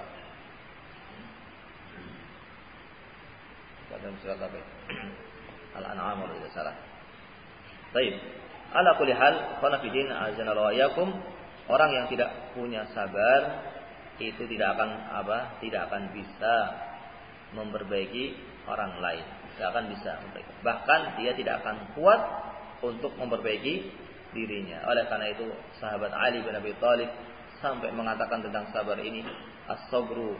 Dalam surat apa? Al-An'am kalau tidak salah. Baik. Ala kulli hal, khana fi din azanallahu iyyakum, orang yang tidak punya sabar itu tidak akan bisa memperbaiki orang lain. Tidak akan bisa memperbaiki. Bahkan dia tidak akan kuat untuk memperbaiki dirinya. Oleh karena itu sahabat Ali bin Abi Thalib sampai mengatakan tentang sabar ini, as-sabru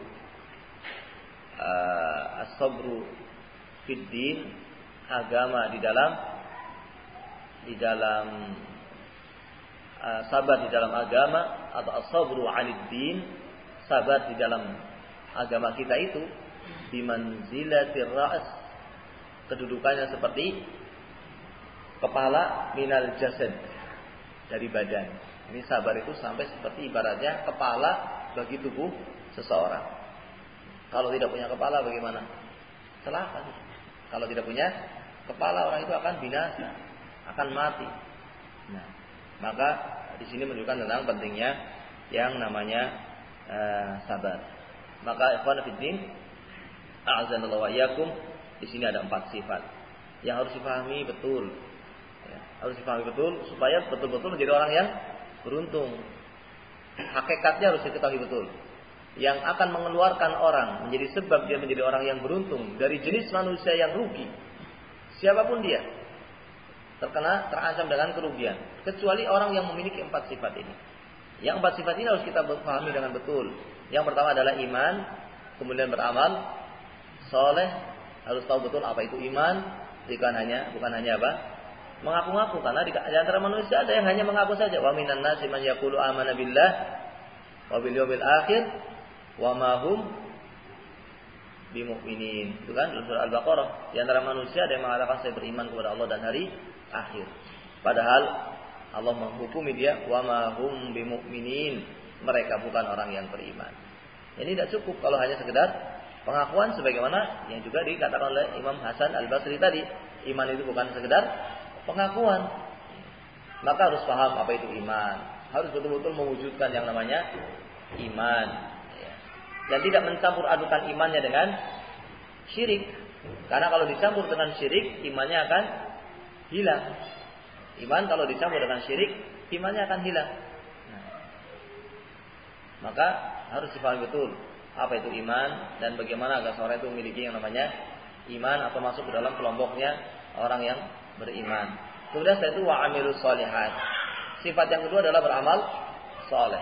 fid din, agama di dalam sabar di dalam agama, atau as-sabru 'alid din, sabar di dalam agama kita itu bimanzilatir ra's, kedudukannya seperti kepala minal jasad, dari badan. Ini sabar itu sampai seperti ibaratnya kepala bagi tubuh seseorang. Kalau tidak punya kepala bagaimana? Celaka. Kalau tidak punya kepala, orang itu akan binasa, akan mati. Nah, maka di sini menunjukkan tentang pentingnya yang namanya sabar. Maka ikhwan fillah, a'azanallahu wa iyyakum, di sini ada 4 sifat yang harus dipahami betul. Ya, harus dipahami betul supaya betul-betul menjadi orang yang beruntung. Hakikatnya harus diketahui betul. Yang akan mengeluarkan orang menjadi sebab dia menjadi orang yang beruntung dari jenis manusia yang rugi, siapapun dia, terancam dengan kerugian, kecuali orang yang memiliki 4 sifat ini. Yang 4 sifat ini harus kita pahami dengan betul. Yang pertama adalah iman, kemudian beramal soleh, harus tahu betul apa itu iman. Bukan hanya apa? Mengaku-ngaku, karena di antara manusia ada yang hanya mengaku saja. Wa minan nasi man yaqulu amana billah wa bil yawmil akhir wa ma hum bimu'minin. Itu kan dalam surah Al-Baqarah. Di antara manusia ada yang mengatakan saya beriman kepada Allah dan hari akhir. Padahal Allah menghukumi dia wa ma hum bimu'minin. Mereka bukan orang yang beriman. Ini tidak cukup kalau hanya sekedar pengakuan sebagaimana yang juga dikatakan oleh Imam Hasan Al-Basri tadi. Iman itu bukan sekedar pengakuan. Maka harus paham apa itu iman. Harus betul-betul mewujudkan yang namanya iman. Dan tidak mencampur adukan imannya dengan syirik. Karena kalau dicampur dengan syirik, imannya akan hilang. Iman kalau dicampur dengan syirik, imannya akan hilang. Maka harus dipahami betul apa itu iman dan bagaimana agar seorang itu memiliki yang namanya iman atau masuk ke dalam kelompoknya orang yang beriman. Kemudian setelah itu wa'amilus sholihat. Sifat yang kedua adalah beramal soleh.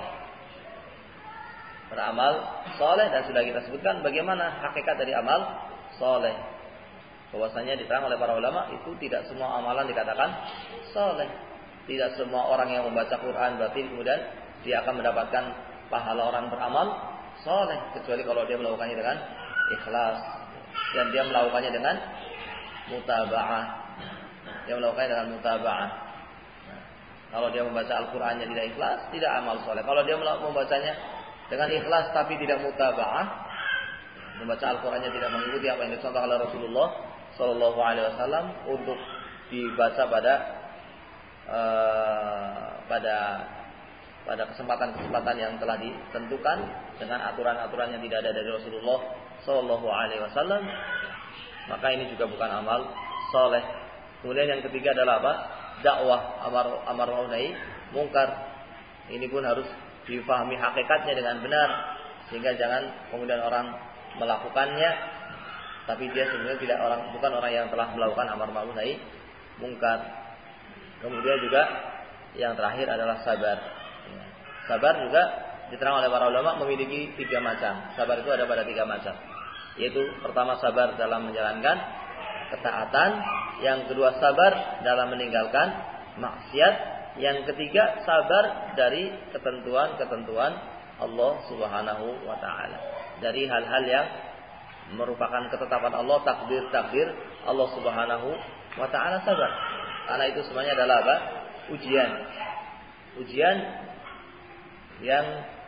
Beramal soleh, dan sudah kita sebutkan bagaimana hakikat dari amal soleh. Bahwasanya diterang oleh para ulama itu tidak semua amalan dikatakan soleh. Tidak semua orang yang membaca Quran berarti kemudian dia akan mendapatkan pahala orang beramal soleh, kecuali kalau dia melakukannya dengan ikhlas dan dia melakukannya dengan mutaba'ah. Dia melakukannya dengan mutaba'ah. Kalau dia membaca Al-Qur'annya tidak ikhlas, tidak amal soleh. Kalau dia membacanya dengan ikhlas tapi tidak mutaba'ah, membaca Al-Qur'annya tidak mengikuti apa yang dicontohkan oleh Rasulullah Sallallahu Alaihi Wasallam untuk dibaca pada kesempatan-kesempatan yang telah ditentukan dengan aturan-aturan yang tidak ada dari Rasulullah Sallallahu Alaihi Wasallam, maka ini juga bukan amal soleh. Kemudian yang ketiga adalah apa? Dakwah amar ma'ruf nahi mungkar. Ini pun harus difahami hakikatnya dengan benar, sehingga jangan kemudian orang melakukannya tapi dia sebenarnya bukan orang yang telah melakukan amar ma'ruf nahi mungkar. Kemudian juga yang terakhir adalah sabar. Sabar juga diterang oleh para ulama memiliki 3 macam. Sabar itu ada pada 3 macam. Yaitu pertama sabar dalam menjalankan ketaatan, Yang kedua sabar dalam meninggalkan maksiat. Yang ketiga sabar dari ketentuan-ketentuan Allah Subhanahu wa taala. Dari hal-hal yang merupakan ketetapan Allah, takdir-takdir Allah Subhanahu wa taala, sabar. Karena itu semuanya adalah apa? Ujian. Ujian yang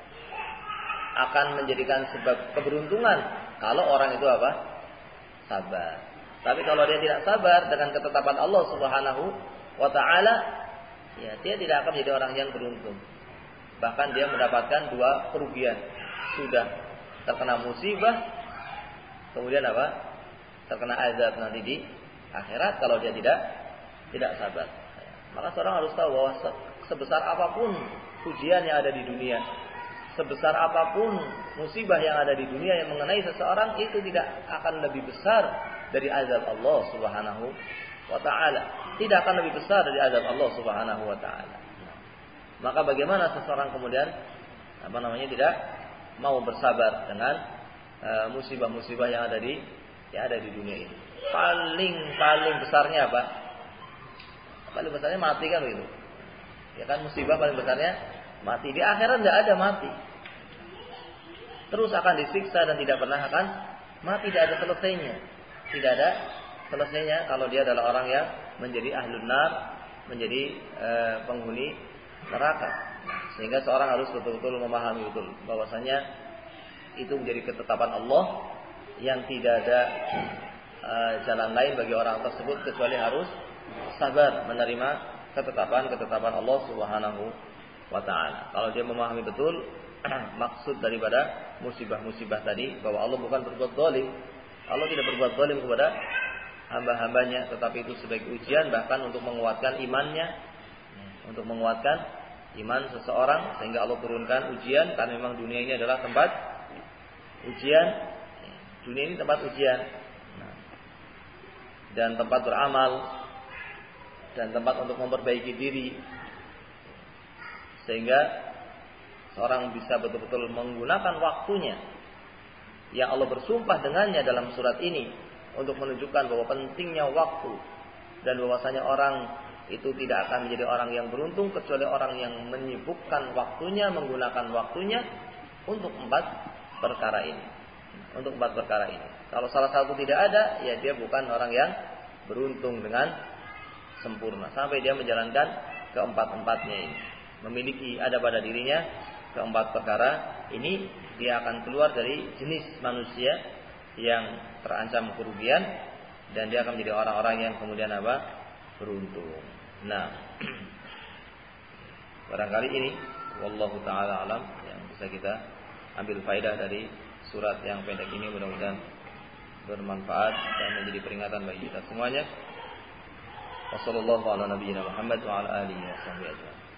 akan menjadikan sebab keberuntungan kalau orang itu apa? Sabar. Tapi kalau dia tidak sabar dengan ketetapan Allah Subhanahu wa taala, ya dia tidak akan menjadi orang yang beruntung. Bahkan dia mendapatkan dua kerugian. Sudah terkena musibah, kemudian apa? Terkena azab nanti di akhirat kalau dia tidak sabar. Maka seorang harus tahu bahwa sebesar apapun ujian yang ada di dunia, sebesar apapun musibah yang ada di dunia yang mengenai seseorang, itu tidak akan lebih besar dari azab Allah Subhanahu wa taala. Tidak akan lebih besar dari azab Allah Subhanahu wa taala. Maka bagaimana seseorang kemudian tidak mau bersabar dengan musibah-musibah yang ada di dunia ini. Paling besarnya apa? Paling besarnya mati kan begitu. Ya kan, musibah paling besarnya mati. Di akhirat tidak ada mati. Terus akan disiksa dan tidak pernah akan mati, tidak ada selesainya. Tidak ada selesainya kalau dia adalah orang yang menjadi ahlun nar, menjadi penghuni neraka. Sehingga seorang harus betul-betul memahami betul bahwasanya itu menjadi ketetapan Allah yang tidak ada jalan lain bagi orang tersebut kecuali harus sabar menerima ketetapan Allah Subhanahu wa taala. Kalau dia memahami betul maksud daripada musibah-musibah tadi, bahwa Allah bukan berbuat zalim. Allah tidak berbuat zalim kepada hamba-hambanya, tetapi itu sebagai ujian, bahkan untuk menguatkan imannya, untuk menguatkan iman seseorang, sehingga Allah turunkan ujian. Karena memang dunia ini adalah tempat ujian. Dunia ini tempat ujian dan tempat beramal dan tempat untuk memperbaiki diri, sehingga seorang bisa betul-betul menggunakan waktunya yang Allah bersumpah dengannya dalam surat ini untuk menunjukkan bahwa pentingnya waktu dan bahwasanya orang itu tidak akan menjadi orang yang beruntung kecuali orang yang menyibukkan waktunya, menggunakan waktunya untuk empat perkara ini. Untuk empat perkara ini. Kalau salah satu tidak ada, ya dia bukan orang yang beruntung dengan sempurna sampai dia menjalankan keempat-empatnya ini. Memiliki ada pada dirinya keempat perkara ini, dia akan keluar dari jenis manusia yang terancam kerugian dan dia akan menjadi orang-orang yang kemudian apa? Beruntung. Nah, barangkali ini wallahu taala alam yang bisa kita ambil faedah dari surat yang pendek ini, mudah-mudahan bermanfaat dan menjadi peringatan bagi kita semuanya. Wassallallahu ala nabiyyina Muhammad wa ala alihi wa sahbihi ajma'in.